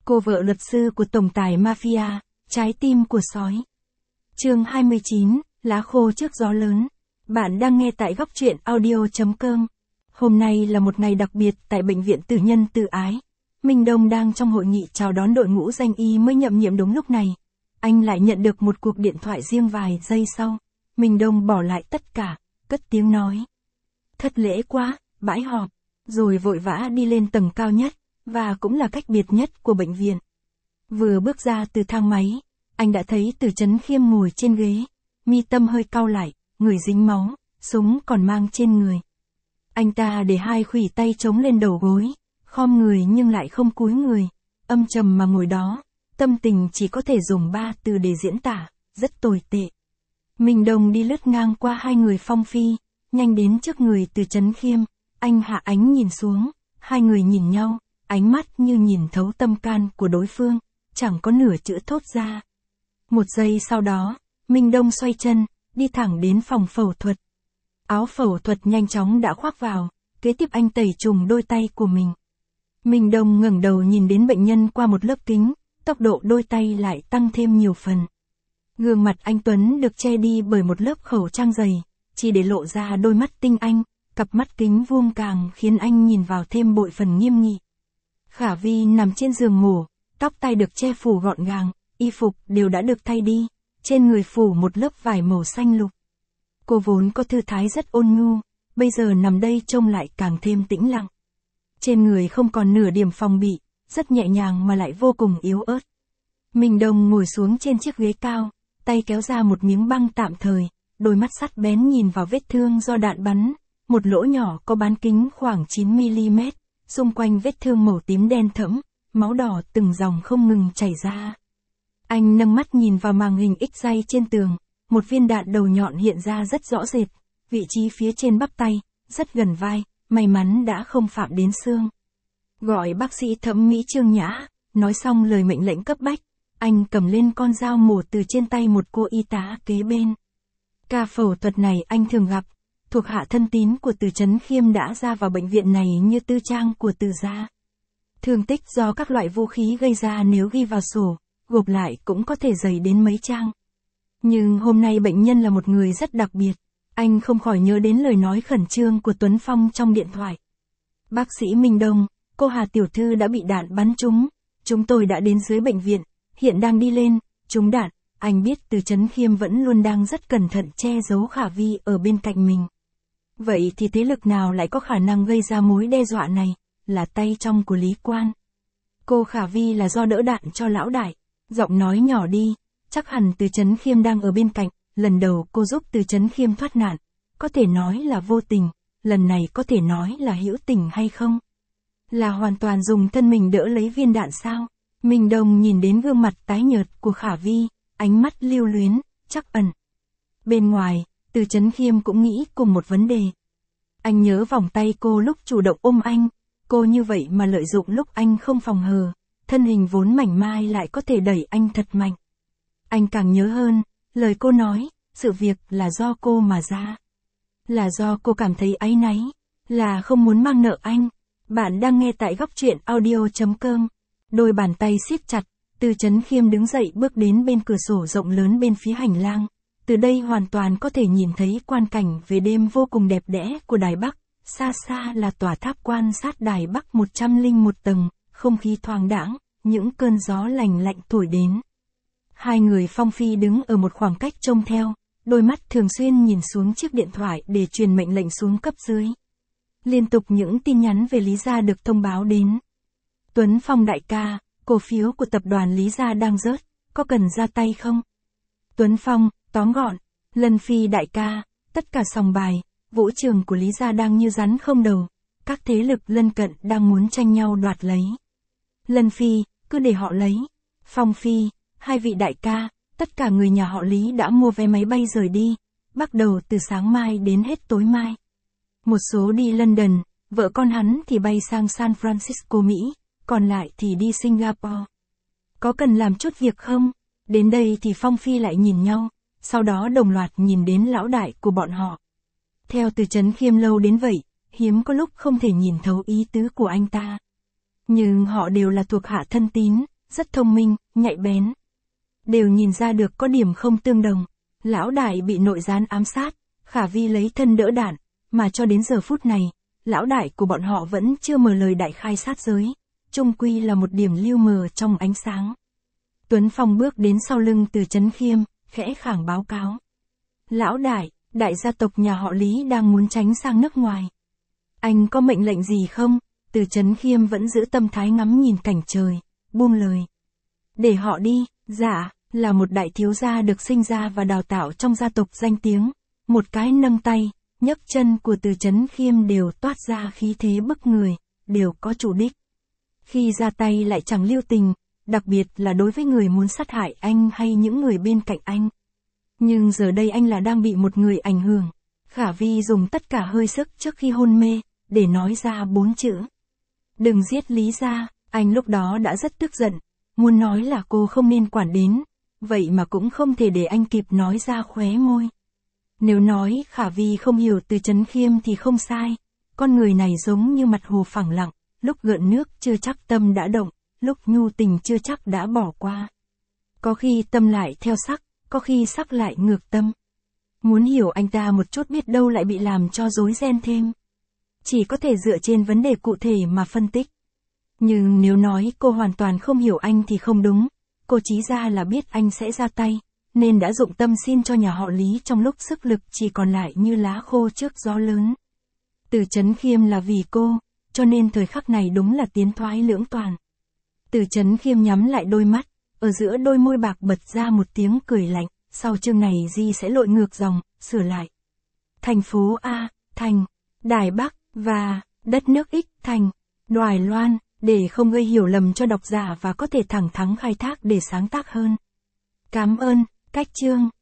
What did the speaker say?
Cô vợ luật sư của tổng tài mafia, trái tim của sói. Chương 29, lá khô trước gió lớn. Bạn đang nghe tại góc truyện audio.com. Hôm nay là một ngày đặc biệt tại Bệnh viện Tử nhân Từ Ái. Minh Đông đang trong hội nghị chào đón đội ngũ danh y mới nhậm nhiệm. Đúng lúc này, anh lại nhận được một cuộc điện thoại riêng vài giây sau. Minh Đông bỏ lại tất cả, cất tiếng nói. Thất lễ quá, bãi họp. Rồi vội vã đi lên tầng cao nhất, và cũng là cách biệt nhất của bệnh viện. Vừa bước ra từ thang máy, anh đã thấy Từ Chấn Khiêm ngồi trên ghế, mi tâm hơi cau lại, người dính máu, súng còn mang trên người. Anh ta để hai khuỷu tay chống lên đầu gối, khom người nhưng lại không cúi người, âm trầm mà ngồi đó, tâm tình chỉ có thể dùng 3 từ để diễn tả, rất tồi tệ. Minh Đông đi lướt ngang qua hai người Phong Phi, nhanh đến trước người Từ Chấn Khiêm, anh hạ ánh nhìn xuống, hai người nhìn nhau, ánh mắt như nhìn thấu tâm can của đối phương, chẳng có nửa chữ thốt ra. Một giây sau đó, Minh Đông xoay chân, đi thẳng đến phòng phẫu thuật. Áo phẫu thuật nhanh chóng đã khoác vào, kế tiếp anh tẩy trùng đôi tay của mình. Minh Đông ngẩng đầu nhìn đến bệnh nhân qua một lớp kính, tốc độ đôi tay lại tăng thêm nhiều phần. Gương mặt anh Tuấn được che đi bởi một lớp khẩu trang dày, chỉ để lộ ra đôi mắt tinh anh, cặp mắt kính vuông càng khiến anh nhìn vào thêm bội phần nghiêm nghị. Khả Vi nằm trên giường ngủ, tóc tai được che phủ gọn gàng, y phục đều đã được thay đi, trên người phủ một lớp vải màu xanh lục. Cô vốn có thư thái rất ôn nhu, bây giờ nằm đây trông lại càng thêm tĩnh lặng. Trên người không còn nửa điểm phòng bị, rất nhẹ nhàng mà lại vô cùng yếu ớt. Minh Đông ngồi xuống trên chiếc ghế cao, tay kéo ra một miếng băng tạm thời, đôi mắt sắc bén nhìn vào vết thương do đạn bắn, một lỗ nhỏ có bán kính khoảng 9mm, xung quanh vết thương màu tím đen thẫm, máu đỏ từng dòng không ngừng chảy ra. Anh nâng mắt nhìn vào màn hình X-ray trên tường, một viên đạn đầu nhọn hiện ra rất rõ rệt, vị trí phía trên bắp tay, rất gần vai, may mắn đã không phạm đến xương. Gọi bác sĩ thẩm mỹ Trương Nhã, nói xong lời mệnh lệnh cấp bách, anh cầm lên con dao mổ từ trên tay một cô y tá kế bên. Ca phẫu thuật này anh thường gặp, thuộc hạ thân tín của Từ Chấn Khiêm đã ra vào bệnh viện này như tư trang của Từ gia. Thương tích do các loại vũ khí gây ra nếu ghi vào sổ, gộp lại cũng có thể dày đến mấy trang. Nhưng hôm nay bệnh nhân là một người rất đặc biệt, anh không khỏi nhớ đến lời nói khẩn trương của Tuấn Phong trong điện thoại. Bác sĩ Minh Đông, cô Hà tiểu thư đã bị đạn bắn trúng, chúng tôi đã đến dưới bệnh viện, hiện đang đi lên, trúng đạn. Anh biết Từ Chấn Khiêm vẫn luôn đang rất cẩn thận che giấu Khả Vi ở bên cạnh mình. Vậy thì thế lực nào lại có khả năng gây ra mối đe dọa này, là tay trong của Lý Quan. Cô Khả Vi là do đỡ đạn cho lão đại, giọng nói nhỏ đi, chắc hẳn Từ Chấn Khiêm đang ở bên cạnh, lần đầu cô giúp Từ Chấn Khiêm thoát nạn, có thể nói là vô tình, lần này có thể nói là hữu tình hay không? Là hoàn toàn dùng thân mình đỡ lấy viên đạn sao? Minh Đông nhìn đến gương mặt tái nhợt của Khả Vi, ánh mắt lưu luyến, trắc ẩn. Bên ngoài, Từ Chấn Khiêm cũng nghĩ cùng một vấn đề. Anh nhớ vòng tay cô lúc chủ động ôm anh, cô như vậy mà lợi dụng lúc anh không phòng hờ, thân hình vốn mảnh mai lại có thể đẩy anh thật mạnh. Anh càng nhớ hơn, lời cô nói, sự việc là do cô mà ra. Là do cô cảm thấy áy náy, là không muốn mang nợ anh. Bạn đang nghe tại góc truyện audio.com. Đôi bàn tay siết chặt, Từ Chấn Khiêm đứng dậy bước đến bên cửa sổ rộng lớn bên phía hành lang. Từ đây hoàn toàn có thể nhìn thấy quang cảnh về đêm vô cùng đẹp đẽ của Đài Bắc, xa xa là tòa tháp quan sát Đài Bắc 101 tầng, không khí thoáng đãng, những cơn gió lành lạnh thổi đến. Hai người Phong Phi đứng ở một khoảng cách trông theo, đôi mắt thường xuyên nhìn xuống chiếc điện thoại để truyền mệnh lệnh xuống cấp dưới. Liên tục những tin nhắn về Lý gia được thông báo đến. Tuấn Phong đại ca, cổ phiếu của tập đoàn Lý gia đang rớt, có cần ra tay không? Tuấn Phong, tóm gọn, Lân Phi đại ca, tất cả sòng bài, vũ trường của Lý gia đang như rắn không đầu, các thế lực lân cận đang muốn tranh nhau đoạt lấy. Lân Phi, cứ để họ lấy. Phong Phi, hai vị đại ca, tất cả người nhà họ Lý đã mua vé máy bay rời đi, bắt đầu từ sáng mai đến hết tối mai. Một số đi London, vợ con hắn thì bay sang San Francisco Mỹ, còn lại thì đi Singapore. Có cần làm chút việc không? Đến đây thì Phong Phi lại nhìn nhau, sau đó đồng loạt nhìn đến lão đại của bọn họ. Theo Từ Chấn Khiêm lâu đến vậy, hiếm có lúc không thể nhìn thấu ý tứ của anh ta. Nhưng họ đều là thuộc hạ thân tín, rất thông minh, nhạy bén. Đều nhìn ra được có điểm không tương đồng. Lão đại bị nội gián ám sát, Khả Vi lấy thân đỡ đạn, mà cho đến giờ phút này, lão đại của bọn họ vẫn chưa mở lời đại khai sát giới, chung quy là một điểm lưu mờ trong ánh sáng. Tuấn Phong bước đến sau lưng Từ Chấn Khiêm, khẽ khàng báo cáo. Lão đại, đại gia tộc nhà họ Lý đang muốn tránh sang nước ngoài. Anh có mệnh lệnh gì không? Từ Chấn Khiêm vẫn giữ tâm thái ngắm nhìn cảnh trời, buông lời. Để họ đi, dạ, là một đại thiếu gia được sinh ra và đào tạo trong gia tộc danh tiếng. Một cái nâng tay, nhấc chân của Từ Chấn Khiêm đều toát ra khí thế bức người, đều có chủ đích. Khi ra tay lại chẳng lưu tình, đặc biệt là đối với người muốn sát hại anh hay những người bên cạnh anh. Nhưng giờ đây anh là đang bị một người ảnh hưởng. Khả Vi dùng tất cả hơi sức trước khi hôn mê, để nói ra 4 chữ. Đừng giết Lý gia. Anh lúc đó đã rất tức giận, muốn nói là cô không nên quản đến, vậy mà cũng không thể để anh kịp nói ra khóe môi. Nếu nói Khả Vi không hiểu Từ Chấn Khiêm thì không sai, con người này giống như mặt hồ phẳng lặng, lúc gợn nước chưa chắc tâm đã động, lúc nhu tình chưa chắc đã bỏ qua. Có khi tâm lại theo sắc, có khi sắc lại ngược tâm. Muốn hiểu anh ta một chút biết đâu lại bị làm cho rối ren thêm. Chỉ có thể dựa trên vấn đề cụ thể mà phân tích. Nhưng nếu nói cô hoàn toàn không hiểu anh thì không đúng, cô chí ra là biết anh sẽ ra tay, nên đã dụng tâm xin cho nhà họ Lý trong lúc sức lực chỉ còn lại như lá khô trước gió lớn. Từ Chấn Khiêm là vì cô, cho nên thời khắc này đúng là tiến thoái lưỡng toàn. Từ Chấn Khiêm nhắm lại đôi mắt, ở giữa đôi môi bạc bật ra một tiếng cười lạnh, sau chương này Di sẽ lội ngược dòng, sửa lại. Thành phố A, thành, Đài Bắc, và, đất nước X, thành, Đoài Loan, để không gây hiểu lầm cho độc giả và có thể thẳng thắn khai thác để sáng tác hơn. Cảm ơn, cách chương.